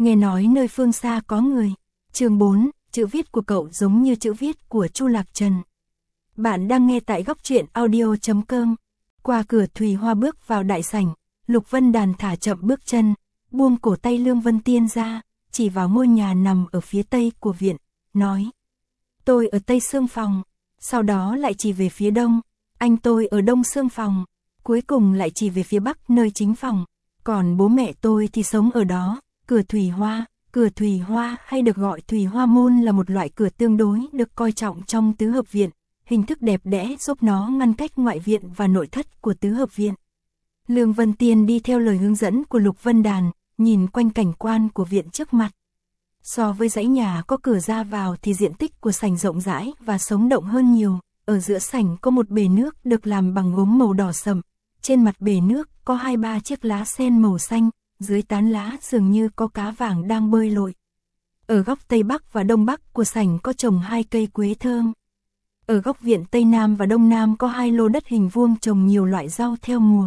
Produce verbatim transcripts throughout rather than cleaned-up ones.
nghe nói nơi phương xa có người. Chương bốn, chữ viết của cậu giống như chữ viết của Chu Lạc Trần. Bạn đang nghe tại góc truyện audio chấm com. Qua cửa Thùy Hoa bước vào đại sảnh, Lục Vân Đàn thả chậm bước chân, buông cổ tay Lương Vân Tiên ra, chỉ vào ngôi nhà nằm ở phía tây của viện, nói: "Tôi ở tây xương phòng." Sau đó lại chỉ về phía đông: "Anh tôi ở đông xương phòng." Cuối cùng lại chỉ về phía bắc nơi chính phòng: "Còn bố mẹ tôi thì sống ở đó." Cửa Thùy Hoa, cửa Thùy Hoa hay được gọi Thùy Hoa môn là một loại cửa tương đối được coi trọng trong tứ hợp viện, hình thức đẹp đẽ giúp nó ngăn cách ngoại viện và nội thất của tứ hợp viện. Lương Vân Tiên đi theo lời hướng dẫn của Lục Vân Đàn, nhìn quanh cảnh quan của viện trước mặt. So với dãy nhà có cửa ra vào thì diện tích của sảnh rộng rãi và sống động hơn nhiều. Ở giữa sảnh có một bể nước được làm bằng gốm màu đỏ sậm. Trên mặt bể nước có hai ba chiếc lá sen màu xanh, dưới tán lá dường như có cá vàng đang bơi lội. Ở góc tây bắc và đông bắc của sảnh có trồng hai cây quế thơm. Ở góc viện tây nam và đông nam có hai lô đất hình vuông trồng nhiều loại rau theo mùa.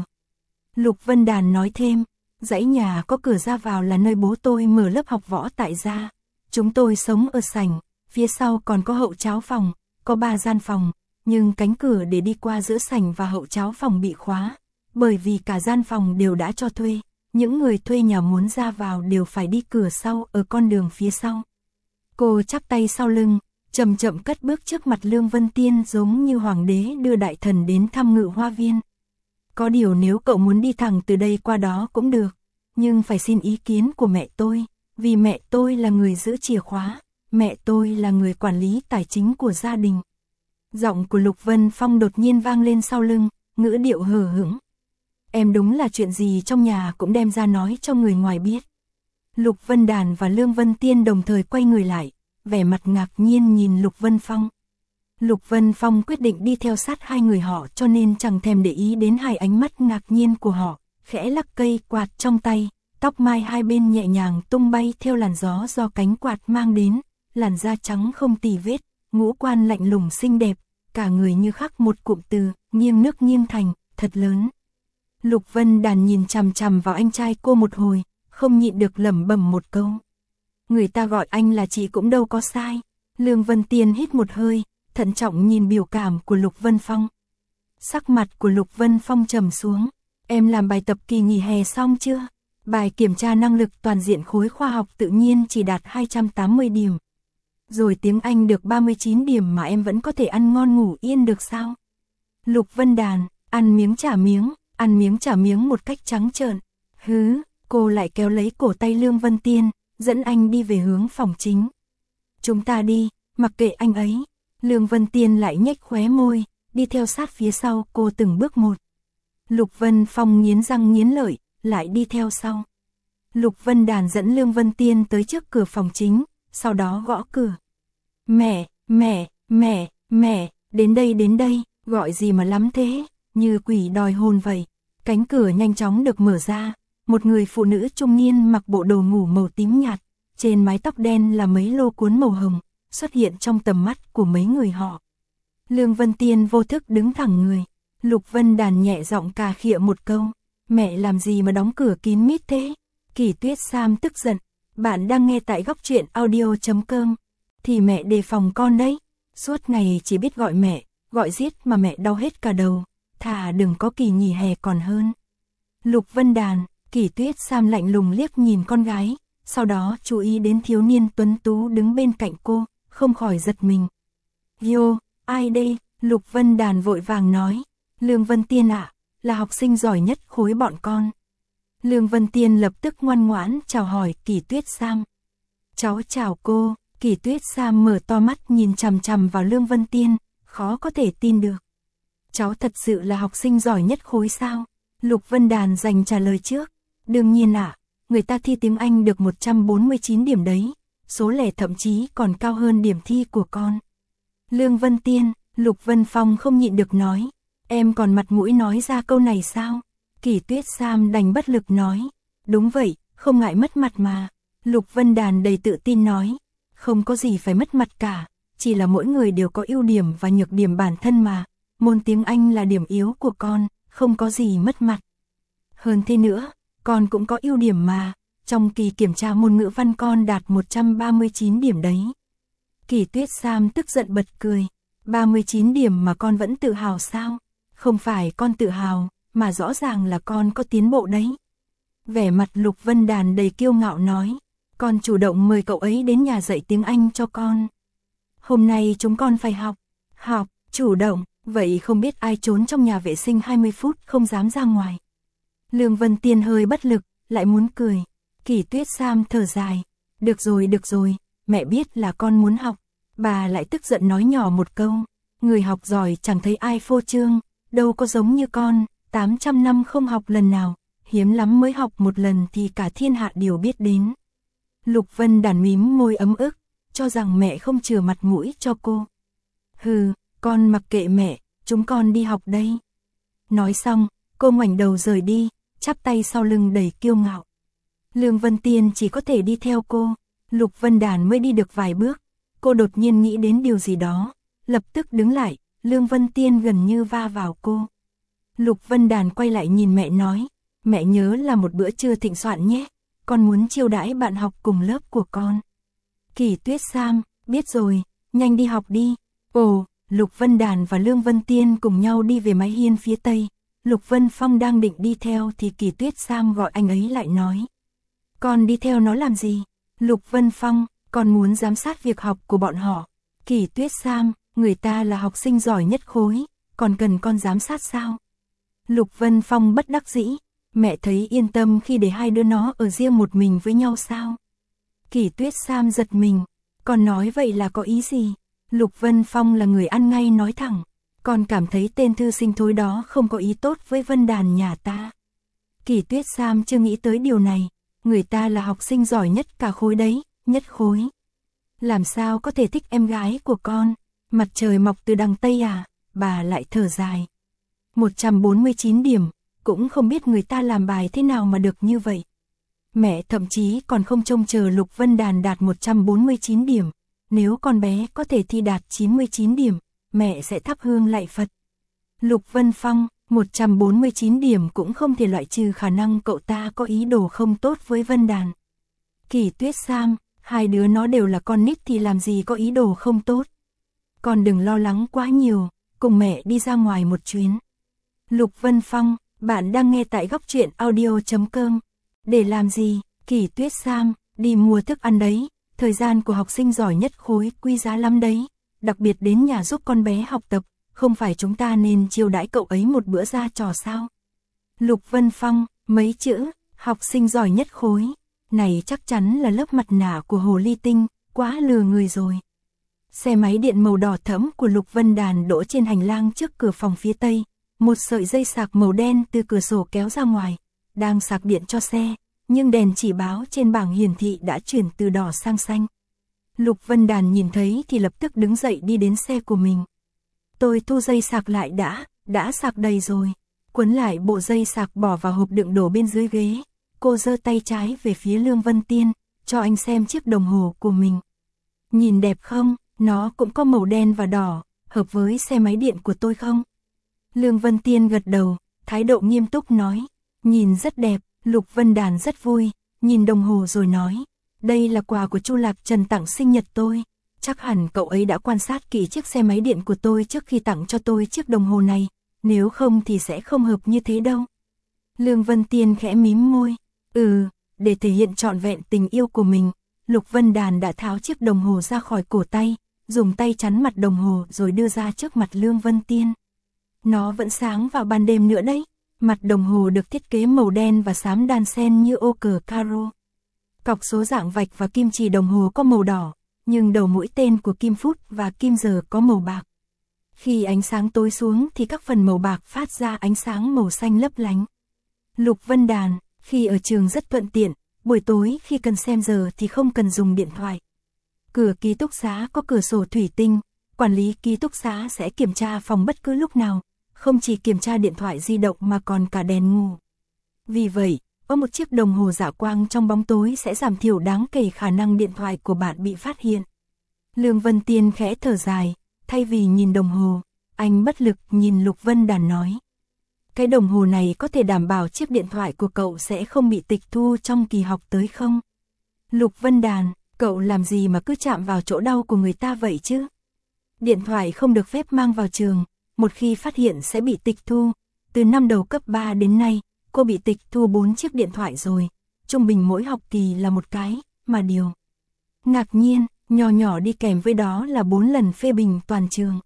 Lục Vân Đàn nói thêm: "Dãy nhà có cửa ra vào là nơi bố tôi mở lớp học võ tại gia. Chúng tôi sống ở sảnh, phía sau còn có hậu cháo phòng, có ba gian phòng, nhưng cánh cửa để đi qua giữa sảnh và hậu cháo phòng bị khóa, bởi vì cả gian phòng đều đã cho thuê. Những người thuê nhà muốn ra vào đều phải đi cửa sau ở con đường phía sau." Cô chắp tay sau lưng, chậm chậm cất bước trước mặt Lương Vân Tiên giống như hoàng đế đưa đại thần đến thăm Ngự Hoa Viên. "Có điều nếu cậu muốn đi thẳng từ đây qua đó cũng được, nhưng phải xin ý kiến của mẹ tôi, vì mẹ tôi là người giữ chìa khóa, mẹ tôi là người quản lý tài chính của gia đình." Giọng của Lục Vân Phong đột nhiên vang lên sau lưng, ngữ điệu hờ hững. "Em đúng là chuyện gì trong nhà cũng đem ra nói cho người ngoài biết." Lục Vân Đàn và Lương Vân Tiên đồng thời quay người lại, vẻ mặt ngạc nhiên nhìn Lục Vân Phong. Lục Vân Phong quyết định đi theo sát hai người họ cho nên chẳng thèm để ý đến hai ánh mắt ngạc nhiên của họ, khẽ lắc cây quạt trong tay, tóc mai hai bên nhẹ nhàng tung bay theo làn gió do cánh quạt mang đến, làn da trắng không tì vết, ngũ quan lạnh lùng xinh đẹp, cả người như khắc một cụm từ, nghiêng nước nghiêng thành, thật lớn. Lục Vân Đàn nhìn chằm chằm vào anh trai cô một hồi, không nhịn được lẩm bẩm một câu: "Người ta gọi anh là chị cũng đâu có sai." Lương Vân Tiên hít một hơi, thận trọng nhìn biểu cảm của Lục Vân Phong. Sắc mặt của Lục Vân Phong trầm xuống. "Em làm bài tập kỳ nghỉ hè xong chưa? Bài kiểm tra năng lực toàn diện khối khoa học tự nhiên chỉ đạt hai trăm tám mươi điểm. Rồi tiếng Anh được ba mươi chín điểm mà em vẫn có thể ăn ngon ngủ yên được sao?" Lục Vân Đàn, ăn miếng trả miếng, ăn miếng trả miếng một cách trắng trợn. "Hứ." Cô lại kéo lấy cổ tay Lương Vân Tiên, dẫn anh đi về hướng phòng chính. "Chúng ta đi, mặc kệ anh ấy." Lương Vân Tiên lại nhếch khóe môi, đi theo sát phía sau cô từng bước một. Lục Vân Phong nghiến răng nghiến lợi, lại đi theo sau. Lục Vân Đàn dẫn Lương Vân Tiên tới trước cửa phòng chính, sau đó gõ cửa. "Mẹ, mẹ, mẹ, mẹ, đến đây đến đây." Gọi gì mà lắm thế, như quỷ đòi hồn vậy. Cánh cửa nhanh chóng được mở ra, một người phụ nữ trung niên mặc bộ đồ ngủ màu tím nhạt, trên mái tóc đen là mấy lô cuốn màu hồng, xuất hiện trong tầm mắt của mấy người họ. Lương Vân Tiên vô thức đứng thẳng người. Lục Vân Đàn nhẹ giọng cà khịa một câu: "Mẹ làm gì mà đóng cửa kín mít thế?" Kỳ Tuyết Sam tức giận: "Bạn đang nghe tại góc truyện audio chấm com. Thì mẹ đề phòng con đấy. Suốt ngày chỉ biết gọi mẹ, gọi giết mà mẹ đau hết cả đầu. Thà đừng có kỳ nghỉ hè còn hơn." Lục Vân Đàn, Kỳ Tuyết Sam lạnh lùng liếc nhìn con gái, sau đó chú ý đến thiếu niên tuấn tú đứng bên cạnh cô, không khỏi giật mình. "Yo, ai đây?" Lục Vân Đàn vội vàng nói. "Lương Vân Tiên ạ, là học sinh giỏi nhất khối bọn con." Lương Vân Tiên lập tức ngoan ngoãn chào hỏi Kỳ Tuyết Sam. "Cháu chào cô." Kỳ Tuyết Sam mở to mắt nhìn chằm chằm vào Lương Vân Tiên, khó có thể tin được. "Cháu thật sự là học sinh giỏi nhất khối sao?" Lục Vân Đàn giành trả lời trước. "Đương nhiên ạ, người ta thi tiếng Anh được một trăm bốn mươi chín điểm đấy, số lẻ thậm chí còn cao hơn điểm thi của con." Lương Vân Tiên, Lục Vân Phong không nhịn được nói: "Em còn mặt mũi nói ra câu này sao?" Kỳ Tuyết Sam đành bất lực nói: "Đúng vậy, không ngại mất mặt mà." Lục Vân Đàn đầy tự tin nói: "Không có gì phải mất mặt cả, chỉ là mỗi người đều có ưu điểm và nhược điểm bản thân mà, môn tiếng Anh là điểm yếu của con, không có gì mất mặt. Hơn thế nữa, con cũng có ưu điểm mà, trong kỳ kiểm tra môn ngữ văn con đạt một trăm ba mươi chín điểm đấy. Kỳ Tuyết Sam tức giận bật cười. ba mươi chín điểm mà con vẫn tự hào sao? Không phải con tự hào, mà rõ ràng là con có tiến bộ đấy. Vẻ mặt Lục Vân Đàn đầy kiêu ngạo nói. Con chủ động mời cậu ấy đến nhà dạy tiếng Anh cho con. Hôm nay chúng con phải học. Học, chủ động, vậy không biết ai trốn trong nhà vệ sinh hai mươi phút không dám ra ngoài. Lương Vân Tiên hơi bất lực, lại muốn cười. Kỳ Tuyết Sam thở dài. Được rồi, được rồi, mẹ biết là con muốn học. Bà lại tức giận nói nhỏ một câu. Người học giỏi chẳng thấy ai phô trương, đâu có giống như con, tám trăm năm không học lần nào, hiếm lắm mới học một lần thì cả thiên hạ đều biết đến. Lục Vân Đàn mím môi ấm ức, cho rằng mẹ không chừa mặt mũi cho cô. Hừ, con mặc kệ mẹ, chúng con đi học đây. Nói xong, cô ngoảnh đầu rời đi, chắp tay sau lưng đầy kiêu ngạo. Lương Vân Tiên chỉ có thể đi theo cô. Lục Vân Đàn mới đi được vài bước, cô đột nhiên nghĩ đến điều gì đó, lập tức đứng lại. Lương Vân Tiên gần như va vào cô. Lục Vân Đàn quay lại nhìn mẹ nói, mẹ nhớ là một bữa trưa thịnh soạn nhé, con muốn chiêu đãi bạn học cùng lớp của con. Kỳ Tuyết Sam, biết rồi, nhanh đi học đi. Ồ, Lục Vân Đàn và Lương Vân Tiên cùng nhau đi về mái hiên phía tây. Lục Vân Phong đang định đi theo thì Kỳ Tuyết Sam gọi anh ấy lại nói. Con đi theo nó làm gì? Lục Vân Phong, con muốn giám sát việc học của bọn họ. Kỳ Tuyết Sam, người ta là học sinh giỏi nhất khối, còn cần con giám sát sao? Lục Vân Phong bất đắc dĩ, mẹ thấy yên tâm khi để hai đứa nó ở riêng một mình với nhau sao? Kỳ Tuyết Sam giật mình, con nói vậy là có ý gì? Lục Vân Phong là người ăn ngay nói thẳng, con cảm thấy tên thư sinh thối đó không có ý tốt với Vân Đàn nhà ta. Kỳ Tuyết Sam chưa nghĩ tới điều này, người ta là học sinh giỏi nhất cả khối đấy, nhất khối. Làm sao có thể thích em gái của con? Mặt trời mọc từ đằng Tây à? Bà lại thở dài. một trăm bốn mươi chín điểm, cũng không biết người ta làm bài thế nào mà được như vậy. Mẹ thậm chí còn không trông chờ Lục Vân Đàn đạt một trăm bốn mươi chín điểm. Nếu con bé có thể thi đạt chín mươi chín điểm, mẹ sẽ thắp hương lạy Phật. Lục Vân Phong, một trăm bốn mươi chín điểm cũng không thể loại trừ khả năng cậu ta có ý đồ không tốt với Vân Đàn. Kỳ Tuyết Sam, hai đứa nó đều là con nít thì làm gì có ý đồ không tốt. Con đừng lo lắng quá nhiều, cùng mẹ đi ra ngoài một chuyến. Lục Vân Phong, bạn đang nghe tại góc truyện audio chấm com. Để làm gì? Kỳ Tuyết Sam, đi mua thức ăn đấy. Thời gian của học sinh giỏi nhất khối quý giá lắm đấy. Đặc biệt đến nhà giúp con bé học tập, không phải chúng ta nên chiêu đãi cậu ấy một bữa ra trò sao? Lục Vân Phong, mấy chữ, học sinh giỏi nhất khối. Này chắc chắn là lớp mặt nạ của Hồ Ly Tinh, quá lừa người rồi. Xe máy điện màu đỏ thẫm của Lục Vân Đàn đỗ trên hành lang trước cửa phòng phía tây. Một sợi dây sạc màu đen từ cửa sổ kéo ra ngoài, đang sạc điện cho xe, nhưng đèn chỉ báo trên bảng hiển thị đã chuyển từ đỏ sang xanh. Lục Vân Đàn nhìn thấy thì lập tức đứng dậy đi đến xe của mình. Tôi thu dây sạc lại đã, đã sạc đầy rồi. Quấn lại bộ dây sạc bỏ vào hộp đựng đồ bên dưới ghế. Cô giơ tay trái về phía Lương Vân Tiên, cho anh xem chiếc đồng hồ của mình. Nhìn đẹp không? Nó cũng có màu đen và đỏ, hợp với xe máy điện của tôi không? Lương Vân Tiên gật đầu, thái độ nghiêm túc nói. Nhìn rất đẹp. Lục Vân Đàn rất vui, nhìn đồng hồ rồi nói. Đây là quà của Chu Lạc Trần tặng sinh nhật tôi. Chắc hẳn cậu ấy đã quan sát kỹ chiếc xe máy điện của tôi trước khi tặng cho tôi chiếc đồng hồ này. Nếu không thì sẽ không hợp như thế đâu. Lương Vân Tiên khẽ mím môi. Ừ, để thể hiện trọn vẹn tình yêu của mình, Lục Vân Đàn đã tháo chiếc đồng hồ ra khỏi cổ tay, dùng tay chắn mặt đồng hồ rồi đưa ra trước mặt Lương Vân Tiên. Nó vẫn sáng vào ban đêm nữa đấy. Mặt đồng hồ được thiết kế màu đen và xám đan xen như ô cờ caro. Cọc số dạng vạch và kim chỉ đồng hồ có màu đỏ, nhưng đầu mũi tên của kim phút và kim giờ có màu bạc. Khi ánh sáng tối xuống thì các phần màu bạc phát ra ánh sáng màu xanh lấp lánh. Lục Vân Đàn, khi ở trường rất thuận tiện, buổi tối khi cần xem giờ thì không cần dùng điện thoại. Cửa ký túc xá có cửa sổ thủy tinh, quản lý ký túc xá sẽ kiểm tra phòng bất cứ lúc nào. Không chỉ kiểm tra điện thoại di động mà còn cả đèn ngủ. Vì vậy, có một chiếc đồng hồ dạ quang trong bóng tối sẽ giảm thiểu đáng kể khả năng điện thoại của bạn bị phát hiện. Lương Vân Tiên khẽ thở dài, thay vì nhìn đồng hồ, anh bất lực nhìn Lục Vân Đàn nói. cái đồng hồ này có thể đảm bảo chiếc điện thoại của cậu sẽ không bị tịch thu trong kỳ học tới không? Lục Vân Đàn, cậu làm gì mà cứ chạm vào chỗ đau của người ta vậy chứ? Điện thoại không được phép mang vào trường, một khi phát hiện sẽ bị tịch thu. Từ năm đầu cấp ba đến nay, cô bị tịch thu bốn chiếc điện thoại rồi, trung bình mỗi học kỳ là một cái, mà điều ngạc nhiên, nhỏ nhỏ đi kèm với đó là bốn lần phê bình toàn trường.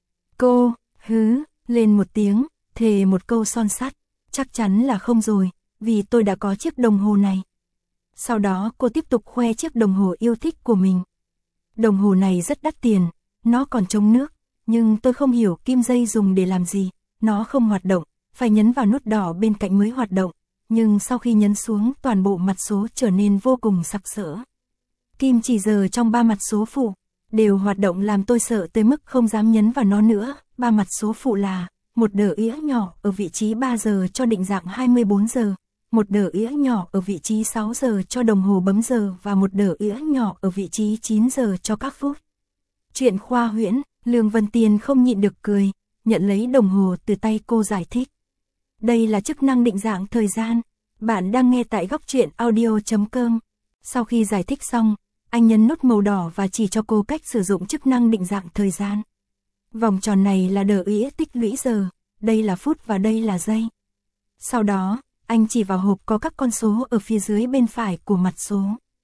Cô, hứ, lên một tiếng, thề một câu son sắt, chắc chắn là không rồi, vì tôi đã có chiếc đồng hồ này. Sau đó cô tiếp tục khoe chiếc đồng hồ yêu thích của mình. Đồng hồ này rất đắt tiền, nó còn chống nước, nhưng tôi không hiểu kim dây dùng để làm gì, nó không hoạt động, phải nhấn vào nút đỏ bên cạnh mới hoạt động, nhưng sau khi nhấn xuống toàn bộ mặt số trở nên vô cùng sặc sỡ. Kim chỉ giờ trong ba mặt số phụ, đều hoạt động làm tôi sợ tới mức không dám nhấn vào nó nữa. Ba mặt số phụ là một đờ ĩa nhỏ ở vị trí ba giờ cho định dạng hai mươi bốn giờ, một đờ ĩa nhỏ ở vị trí sáu giờ cho đồng hồ bấm giờ và một đờ ĩa nhỏ ở vị trí chín giờ cho các phút. Chuyện khoa huyễn, Lương Vân Tiên không nhịn được cười, nhận lấy đồng hồ từ tay cô giải thích. Đây là chức năng định dạng thời gian. Bạn đang nghe tại góc truyện audio chấm com. Sau khi giải thích xong, anh nhấn nút màu đỏ và chỉ cho cô cách sử dụng chức năng định dạng thời gian. Vòng tròn này là đờ ĩa tích lũy giờ, đây là phút và đây là giây. Sau đó, anh chỉ vào hộp có các con số ở phía dưới bên phải của mặt số.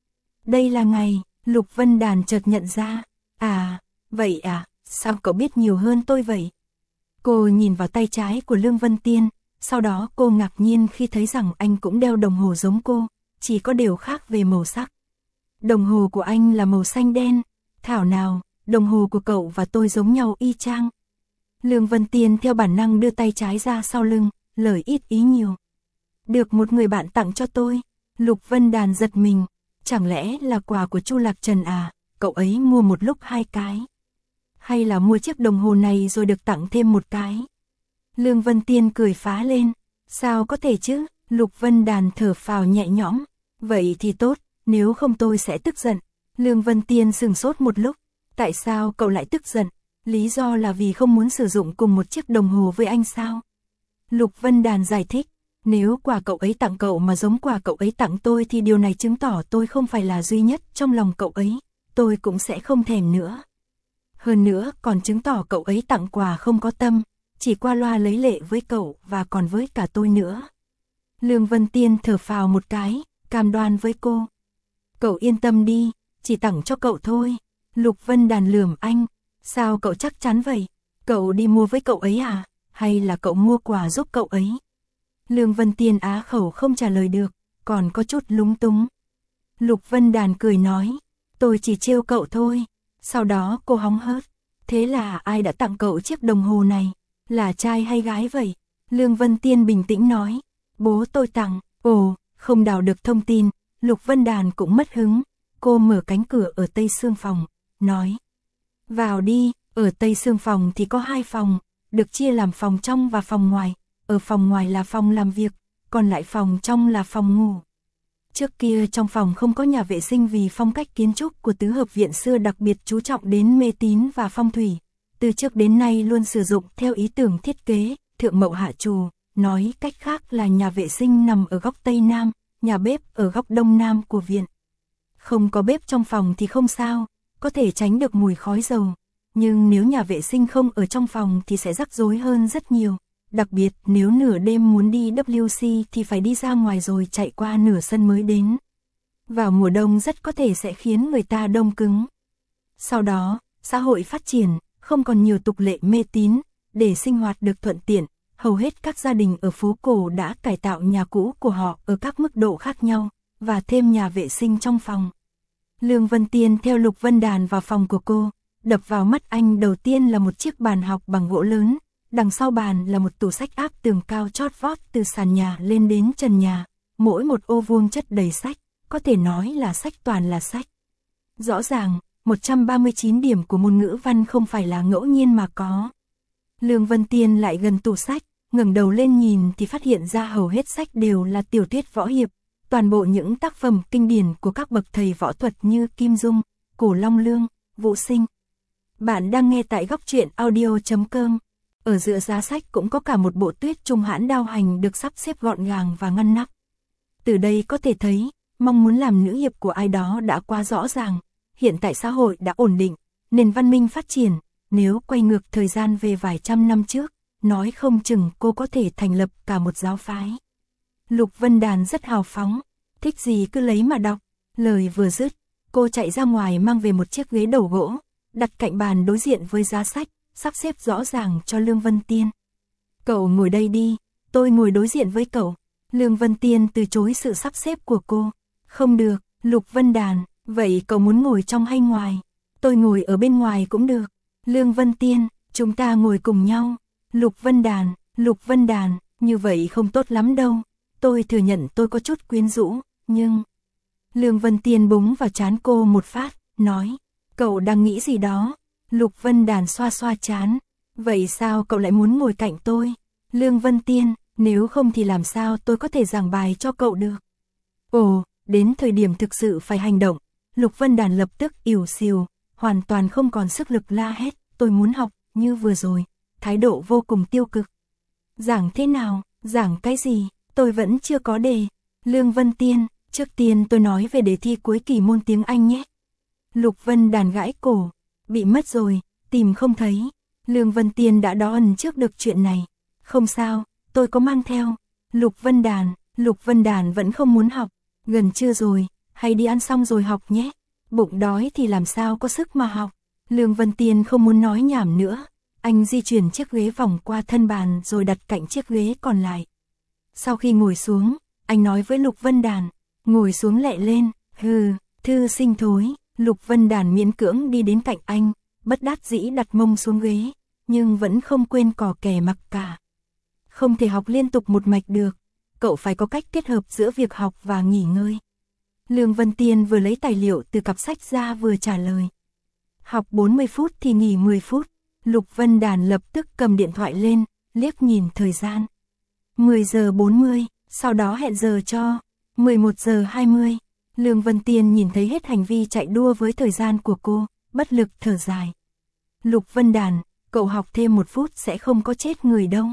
Đây là ngày, Lục Vân Đàn chợt nhận ra. À, vậy à, sao cậu biết nhiều hơn tôi vậy? Cô nhìn vào tay trái của Lương Vân Tiên, sau đó cô ngạc nhiên khi thấy rằng anh cũng đeo đồng hồ giống cô, chỉ có điều khác về màu sắc. Đồng hồ của anh là màu xanh đen, thảo nào, đồng hồ của cậu và tôi giống nhau y chang. Lương Vân Tiên theo bản năng đưa tay trái ra sau lưng, lời ít ý nhiều. Được một người bạn tặng cho tôi. Lục Vân Đàn giật mình, chẳng lẽ là quà của Chu Lạc Trần à, cậu ấy mua một lúc hai cái. Hay là mua chiếc đồng hồ này rồi được tặng thêm một cái. Lương Vân Tiên cười phá lên, sao có thể chứ, Lục Vân Đàn thở phào nhẹ nhõm, vậy thì tốt, nếu không tôi sẽ tức giận. Lương Vân Tiên sừng sốt một lúc, tại sao cậu lại tức giận, lý do là vì không muốn sử dụng cùng một chiếc đồng hồ với anh sao? Lục Vân Đàn giải thích, nếu quà cậu ấy tặng cậu mà giống quà cậu ấy tặng tôi thì điều này chứng tỏ tôi không phải là duy nhất trong lòng cậu ấy, tôi cũng sẽ không thèm nữa. Hơn nữa còn chứng tỏ cậu ấy tặng quà không có tâm, chỉ qua loa lấy lệ với cậu và còn với cả tôi nữa. Lương Vân Tiên thở phào một cái, cam đoan với cô. Cậu yên tâm đi, chỉ tặng cho cậu thôi. Lục Vân Đàn lườm anh, sao cậu chắc chắn vậy? Cậu đi mua với cậu ấy à? Hay là cậu mua quà giúp cậu ấy? Lương Vân Tiên á khẩu không trả lời được, còn có chút lúng túng. Lục Vân Đàn cười nói, tôi chỉ trêu cậu thôi. Sau đó cô hóng hớt, thế là ai đã tặng cậu chiếc đồng hồ này? Là trai hay gái vậy? Lương Vân Tiên bình tĩnh nói, bố tôi tặng. Ồ, không đào được thông tin, Lục Vân Đàn cũng mất hứng. Cô mở cánh cửa ở tây xương phòng, nói, vào đi, ở tây xương phòng thì có hai phòng, được chia làm phòng trong và phòng ngoài. Ở phòng ngoài là phòng làm việc, còn lại phòng trong là phòng ngủ. Trước kia trong phòng không có nhà vệ sinh vì phong cách kiến trúc của tứ hợp viện xưa đặc biệt chú trọng đến mê tín và phong thủy. Từ trước đến nay luôn sử dụng theo ý tưởng thiết kế, thượng mậu hạ trù, nói cách khác là nhà vệ sinh nằm ở góc Tây Nam, nhà bếp ở góc Đông Nam của viện. Không có bếp trong phòng thì không sao, có thể tránh được mùi khói dầu. Nhưng nếu nhà vệ sinh không ở trong phòng thì sẽ rắc rối hơn rất nhiều. Đặc biệt nếu nửa đêm muốn đi W C thì phải đi ra ngoài rồi chạy qua nửa sân mới đến. Vào mùa đông rất có thể sẽ khiến người ta đông cứng. Sau đó, xã hội phát triển, không còn nhiều tục lệ mê tín, để sinh hoạt được thuận tiện. Hầu hết các gia đình ở phố cổ đã cải tạo nhà cũ của họ ở các mức độ khác nhau, và thêm nhà vệ sinh trong phòng. Lương Vân Tiên theo Lục Vân Đàn vào phòng của cô, đập vào mắt anh đầu tiên là một chiếc bàn học bằng gỗ lớn. Đằng sau bàn là một tủ sách áp tường cao chót vót từ sàn nhà lên đến trần nhà, mỗi một ô vuông chất đầy sách, có thể nói là sách toàn là sách. Rõ ràng, một trăm ba mươi chín điểm của môn ngữ văn không phải là ngẫu nhiên mà có. Lương Vân Tiên lại gần tủ sách, ngẩng đầu lên nhìn thì phát hiện ra hầu hết sách đều là tiểu thuyết võ hiệp, toàn bộ những tác phẩm kinh điển của các bậc thầy võ thuật như Kim Dung, Cổ Long Lương, Vũ Sinh. Bạn đang nghe tại góc truyện audio chấm com. Ở giữa giá sách cũng có cả một bộ Tuyết Trung hãn đao hành được sắp xếp gọn gàng và ngăn nắp. Từ đây có thể thấy, mong muốn làm nữ hiệp của ai đó đã quá rõ ràng. Hiện tại xã hội đã ổn định, nền văn minh phát triển, nếu quay ngược thời gian về vài trăm năm trước, nói không chừng cô có thể thành lập cả một giáo phái. Lục Vân Đàn rất hào phóng, thích gì cứ lấy mà đọc. Lời vừa dứt, cô chạy ra ngoài mang về một chiếc ghế đầu gỗ, đặt cạnh bàn đối diện với giá sách, sắp xếp rõ ràng cho Lương Vân Tiên. Cậu ngồi đây đi, tôi ngồi đối diện với cậu. Lương Vân Tiên từ chối sự sắp xếp của cô. Không được, Lục Vân Đàn, vậy cậu muốn ngồi trong hay ngoài? Tôi ngồi ở bên ngoài cũng được. Lương Vân Tiên, chúng ta ngồi cùng nhau. Lục Vân Đàn, Lục Vân Đàn, như vậy không tốt lắm đâu. Tôi thừa nhận tôi có chút quyến rũ, nhưng... Lương Vân Tiên búng vào trán cô một phát, nói, cậu đang nghĩ gì đó? Lục Vân Đàn xoa xoa trán, vậy sao cậu lại muốn ngồi cạnh tôi? Lương Vân Tiên, nếu không thì làm sao tôi có thể giảng bài cho cậu được? Ồ, đến thời điểm thực sự phải hành động, Lục Vân Đàn lập tức ỉu xìu, hoàn toàn không còn sức lực la hét, tôi muốn học, như vừa rồi, thái độ vô cùng tiêu cực. Giảng thế nào, giảng cái gì, tôi vẫn chưa có đề. Lương Vân Tiên, trước tiên tôi nói về đề thi cuối kỳ môn tiếng Anh nhé. Lục Vân Đàn gãi cổ, bị mất rồi, tìm không thấy. Lương Vân Tiên đã đó ẩn trước được chuyện này. Không sao, tôi có mang theo. Lục Vân Đàn, Lục Vân Đàn vẫn không muốn học. Gần trưa rồi, hay đi ăn xong rồi học nhé. Bụng đói thì làm sao có sức mà học. Lương Vân Tiên không muốn nói nhảm nữa. Anh di chuyển chiếc ghế vòng qua thân bàn rồi đặt cạnh chiếc ghế còn lại. Sau khi ngồi xuống, anh nói với Lục Vân Đàn, ngồi xuống lẹ lên, hừ, thư sinh thối. Lục Vân Đàn miễn cưỡng đi đến cạnh anh, bất đắc dĩ đặt mông xuống ghế, nhưng vẫn không quên cò kè mặc cả. Không thể học liên tục một mạch được, cậu phải có cách kết hợp giữa việc học và nghỉ ngơi. Lương Vân Tiên vừa lấy tài liệu từ cặp sách ra vừa trả lời. Học bốn mươi phút thì nghỉ mười phút. Lục Vân Đàn lập tức cầm điện thoại lên, liếc nhìn thời gian. mười giờ bốn mươi, sau đó hẹn giờ cho mười một giờ hai mươi. Lương Vân Tiên nhìn thấy hết hành vi chạy đua với thời gian của cô, bất lực thở dài. Lục Vân Đàn, cậu học thêm một phút sẽ không có chết người đâu.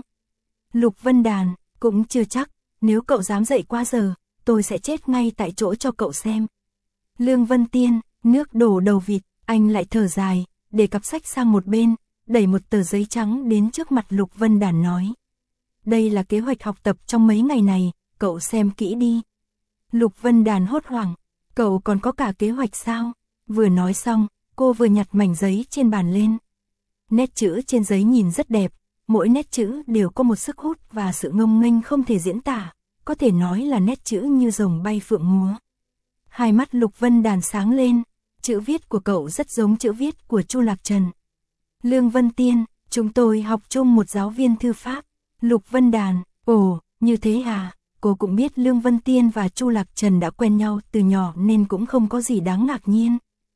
Lục Vân Đàn, cũng chưa chắc, nếu cậu dám dậy qua giờ, tôi sẽ chết ngay tại chỗ cho cậu xem. Lương Vân Tiên, nước đổ đầu vịt, anh lại thở dài, để cặp sách sang một bên, đẩy một tờ giấy trắng đến trước mặt Lục Vân Đàn nói. Đây là kế hoạch học tập trong mấy ngày này, cậu xem kỹ đi. Lục Vân Đàn hốt hoảng, cậu còn có cả kế hoạch sao? Vừa nói xong, cô vừa nhặt mảnh giấy trên bàn lên. Nét chữ trên giấy nhìn rất đẹp, mỗi nét chữ đều có một sức hút và sự ngông nghênh không thể diễn tả, có thể nói là nét chữ như rồng bay phượng múa. Hai mắt Lục Vân Đàn sáng lên, chữ viết của cậu rất giống chữ viết của Chu Lạc Trần. Lương Vân Tiên, chúng tôi học chung một giáo viên thư pháp. Lục Vân Đàn, ồ, như thế à? Cô cũng biết Lương Vân Tiên và Chu Lạc Trần đã quen nhau từ nhỏ nên cũng không có gì đáng ngạc nhiên.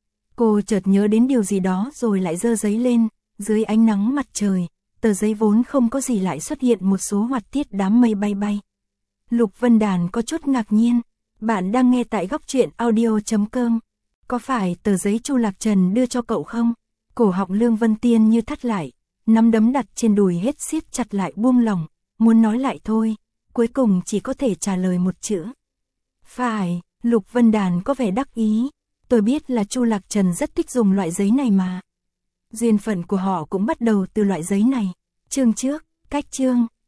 Cô chợt nhớ đến điều gì đó rồi lại giơ giấy lên, dưới ánh nắng mặt trời, tờ giấy vốn không có gì lại xuất hiện một số hoạt tiết đám mây bay bay. Lục Vân Đàn có chút ngạc nhiên, bạn đang nghe tại góc truyện audio chấm com. Có phải tờ giấy Chu Lạc Trần đưa cho cậu không? Cổ họng Lương Vân Tiên như thắt lại, nắm đấm đặt trên đùi hết siết chặt lại buông lỏng, muốn nói lại thôi, cuối cùng chỉ có thể trả lời một chữ. Phải, Lục Vân Đàn có vẻ đắc ý, tôi biết là Chu Lạc Trần rất thích dùng loại giấy này mà. Duyên phận của họ cũng bắt đầu từ loại giấy này. Chương trước, cách chương,